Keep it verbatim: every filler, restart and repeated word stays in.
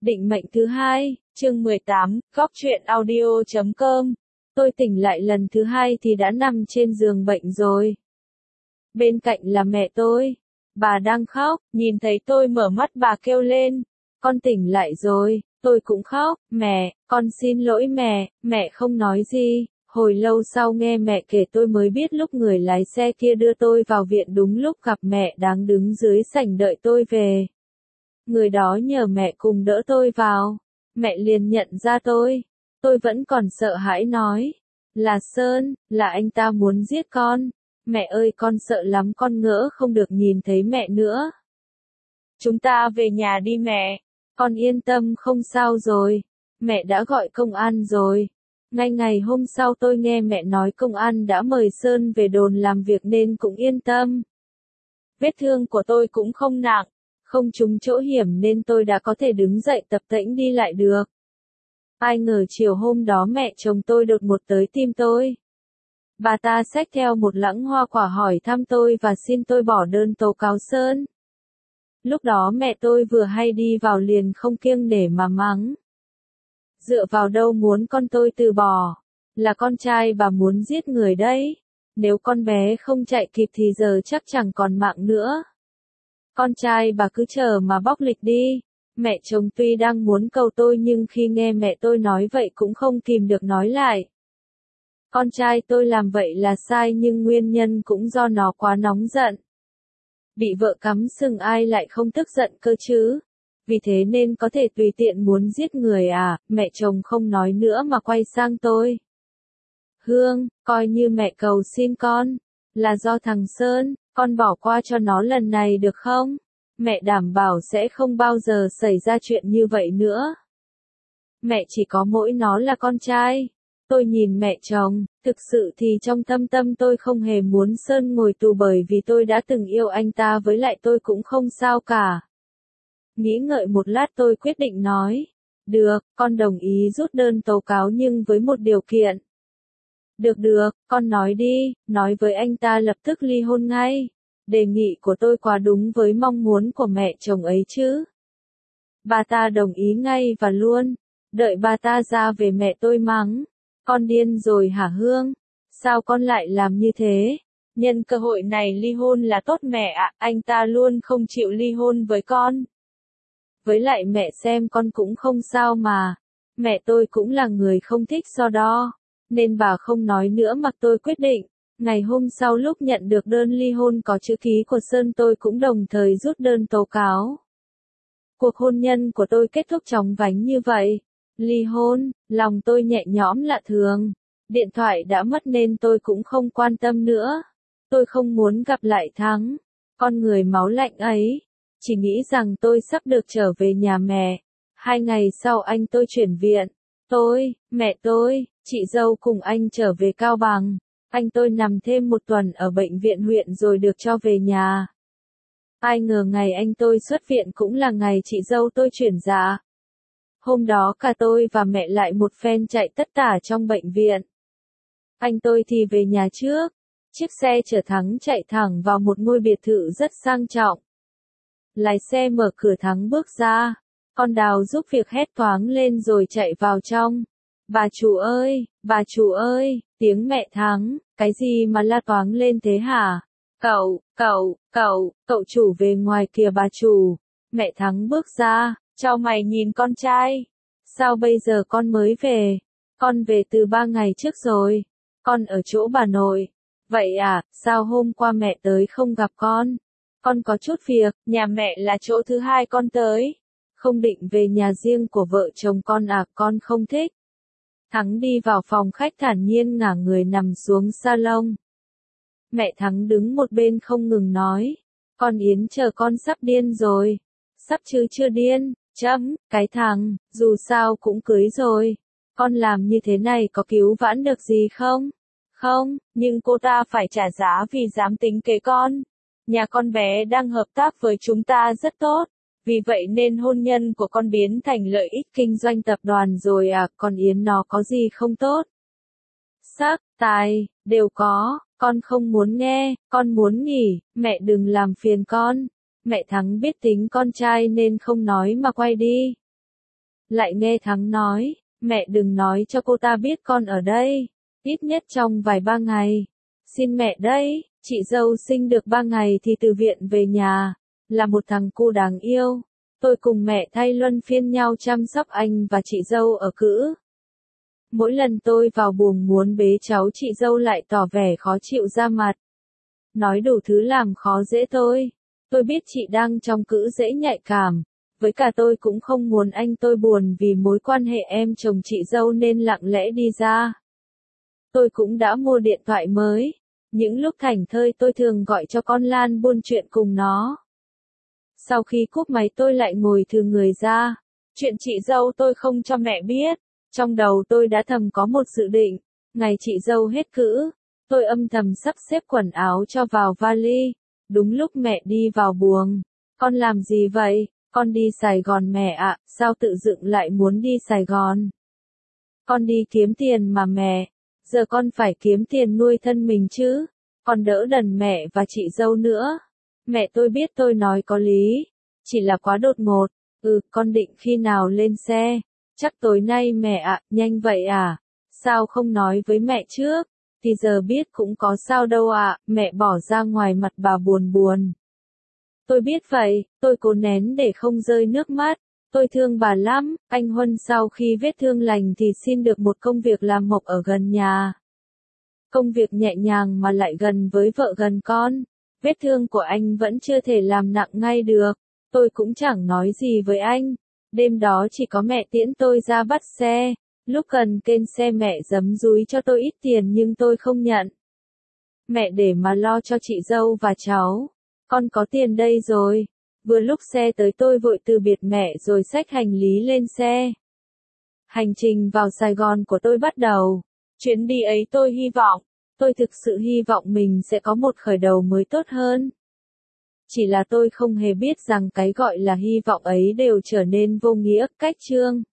Định mệnh thứ hai, chương mười tám, góc truyện audio chấm com. Tôi tỉnh lại lần thứ hai thì đã nằm trên giường bệnh rồi. Bên cạnh là mẹ tôi. Bà đang khóc, nhìn thấy tôi mở mắt bà kêu lên. Con tỉnh lại rồi, tôi cũng khóc. Mẹ, con xin lỗi mẹ, mẹ không nói gì. Hồi lâu sau nghe mẹ kể tôi mới biết lúc người lái xe kia đưa tôi vào viện đúng lúc gặp mẹ đang đứng dưới sảnh đợi tôi về. Người đó nhờ mẹ cùng đỡ tôi vào. Mẹ liền nhận ra tôi. Tôi vẫn còn sợ hãi nói. Là Sơn, là anh ta muốn giết con. Mẹ ơi con sợ lắm, con ngỡ không được nhìn thấy mẹ nữa. Chúng ta về nhà đi mẹ. Con yên tâm không sao rồi. Mẹ đã gọi công an rồi. Ngay ngày hôm sau tôi nghe mẹ nói công an đã mời Sơn về đồn làm việc nên cũng yên tâm. Vết thương của tôi cũng không nặng, không trúng chỗ hiểm nên tôi đã có thể đứng dậy tập tễnh đi lại được. Ai ngờ chiều hôm đó mẹ chồng tôi đột ngột tới tìm tôi. Bà ta xách theo một lẵng hoa quả hỏi thăm tôi và xin tôi bỏ đơn tố cáo Sơn. Lúc đó mẹ tôi vừa hay đi vào liền không kiêng nể mà mắng. Dựa vào đâu muốn con tôi từ bỏ? Là con trai bà muốn giết người đấy. Nếu con bé không chạy kịp thì giờ chắc chẳng còn mạng nữa. Con trai bà cứ chờ mà bóc lịch đi. Mẹ chồng tuy đang muốn cầu tôi nhưng khi nghe mẹ tôi nói vậy cũng không kìm được nói lại. Con trai tôi làm vậy là sai nhưng nguyên nhân cũng do nó quá nóng giận. Bị vợ cắm sừng ai lại không tức giận cơ chứ? Vì thế nên có thể tùy tiện muốn giết người à? Mẹ chồng không nói nữa mà quay sang tôi. Hương, coi như mẹ cầu xin con. Là do thằng Sơn, con bỏ qua cho nó lần này được không? Mẹ đảm bảo sẽ không bao giờ xảy ra chuyện như vậy nữa. Mẹ chỉ có mỗi nó là con trai. Tôi nhìn mẹ chồng, thực sự thì trong thâm tâm tôi không hề muốn Sơn ngồi tù bởi vì tôi đã từng yêu anh ta, với lại tôi cũng không sao cả. Nghĩ ngợi một lát tôi quyết định nói. Được, con đồng ý rút đơn tố cáo nhưng với một điều kiện. Được được, con nói đi, nói với anh ta lập tức ly hôn ngay. Đề nghị của tôi quá đúng với mong muốn của mẹ chồng ấy chứ. Bà ta đồng ý ngay và luôn. Đợi bà ta ra về mẹ tôi mắng. Con điên rồi hả Hương? Sao con lại làm như thế? Nhân cơ hội này ly hôn là tốt mẹ ạ, anh ta luôn không chịu ly hôn với con. Với lại mẹ xem con cũng không sao mà. Mẹ tôi cũng là người không thích so đo. Nên bà không nói nữa mà tôi quyết định. Ngày hôm sau lúc nhận được đơn ly hôn có chữ ký của Sơn tôi cũng đồng thời rút đơn tố cáo. Cuộc hôn nhân của tôi kết thúc chóng vánh như vậy. Ly hôn, lòng tôi nhẹ nhõm lạ thường. Điện thoại đã mất nên tôi cũng không quan tâm nữa. Tôi không muốn gặp lại Thắng, con người máu lạnh ấy. Chỉ nghĩ rằng tôi sắp được trở về nhà mẹ. Hai ngày sau anh tôi chuyển viện. Tôi, mẹ tôi, chị dâu cùng anh trở về Cao Bằng. Anh tôi nằm thêm một tuần ở bệnh viện huyện rồi được cho về nhà. Ai ngờ ngày anh tôi xuất viện cũng là ngày chị dâu tôi chuyển dạ. Hôm đó cả tôi và mẹ lại một phen chạy tất tả trong bệnh viện. Anh tôi thì về nhà trước. Chiếc xe chở Thắng chạy thẳng vào một ngôi biệt thự rất sang trọng. Lái xe mở cửa Thắng bước ra. Con Đào giúp việc hét toáng lên rồi chạy vào trong. Bà chủ ơi, bà chủ ơi, tiếng mẹ Thắng, cái gì mà la toáng lên thế hả? Cậu, cậu, cậu, cậu chủ về ngoài kìa bà chủ. Mẹ Thắng bước ra, chau mày nhìn con trai. Sao bây giờ con mới về? Con về từ ba ngày trước rồi. Con ở chỗ bà nội. Vậy à, sao hôm qua mẹ tới không gặp con? Con có chút việc, nhà mẹ là chỗ thứ hai con tới. Không định về nhà riêng của vợ chồng con à, con không thích. Thắng đi vào phòng khách thản nhiên ngả người nằm xuống salon. Mẹ Thắng đứng một bên không ngừng nói. Con Yến chờ con sắp điên rồi. Sắp chứ chưa điên, chấm, cái thằng, dù sao cũng cưới rồi. Con làm như thế này có cứu vãn được gì không? Không, nhưng cô ta phải trả giá vì dám tính kế con. Nhà con bé đang hợp tác với chúng ta rất tốt. Vì vậy nên hôn nhân của con biến thành lợi ích kinh doanh tập đoàn rồi à, còn Yến nó có gì không tốt? Sắc, tài, đều có, con không muốn nghe, con muốn nghỉ, mẹ đừng làm phiền con. Mẹ Thắng biết tính con trai nên không nói mà quay đi. Lại nghe Thắng nói, mẹ đừng nói cho cô ta biết con ở đây, ít nhất trong vài ba ngày. Xin mẹ đấy, chị dâu sinh được ba ngày thì từ viện về nhà, là một thằng cu đáng yêu. Tôi cùng mẹ thay luân phiên nhau chăm sóc anh và chị dâu ở cữ. Mỗi lần tôi vào buồng muốn bế cháu chị dâu lại tỏ vẻ khó chịu ra mặt. Nói đủ thứ làm khó dễ tôi. Tôi biết chị đang trong cữ dễ nhạy cảm. Với cả tôi cũng không muốn anh tôi buồn vì mối quan hệ em chồng chị dâu nên lặng lẽ đi ra. Tôi cũng đã mua điện thoại mới. Những lúc thảnh thơi tôi thường gọi cho con Lan buôn chuyện cùng nó. Sau khi cúp máy tôi lại ngồi thừ người ra. Chuyện chị dâu tôi không cho mẹ biết. Trong đầu tôi đã thầm có một dự định. Ngày chị dâu hết cữ, tôi âm thầm sắp xếp quần áo cho vào vali. Đúng lúc mẹ đi vào buồng. Con làm gì vậy? Con đi Sài Gòn mẹ ạ, sao tự dựng lại muốn đi Sài Gòn? Con đi kiếm tiền mà mẹ. Giờ con phải kiếm tiền nuôi thân mình chứ. Con đỡ đần mẹ và chị dâu nữa. Mẹ tôi biết tôi nói có lý. Chỉ là quá đột ngột. Ừ, con định khi nào lên xe? Chắc tối nay mẹ ạ, nhanh vậy à? Sao không nói với mẹ trước? Thì giờ biết cũng có sao đâu ạ, mẹ bỏ ra ngoài mặt bà buồn buồn. Tôi biết vậy, tôi cố nén để không rơi nước mắt. Tôi thương bà lắm, anh Huân sau khi vết thương lành thì xin được một công việc làm mộc ở gần nhà. Công việc nhẹ nhàng mà lại gần với vợ gần con. Vết thương của anh vẫn chưa thể làm nặng ngay được. Tôi cũng chẳng nói gì với anh. Đêm đó chỉ có mẹ tiễn tôi ra bắt xe. Lúc cần kênh xe mẹ giấm dúi cho tôi ít tiền nhưng tôi không nhận. Mẹ để mà lo cho chị dâu và cháu. Con có tiền đây rồi. Vừa lúc xe tới tôi vội từ biệt mẹ rồi xách hành lý lên xe. Hành trình vào Sài Gòn của tôi bắt đầu. Chuyến đi ấy tôi hy vọng. Tôi thực sự hy vọng mình sẽ có một khởi đầu mới tốt hơn. Chỉ là tôi không hề biết rằng cái gọi là hy vọng ấy đều trở nên vô nghĩa, cách chương.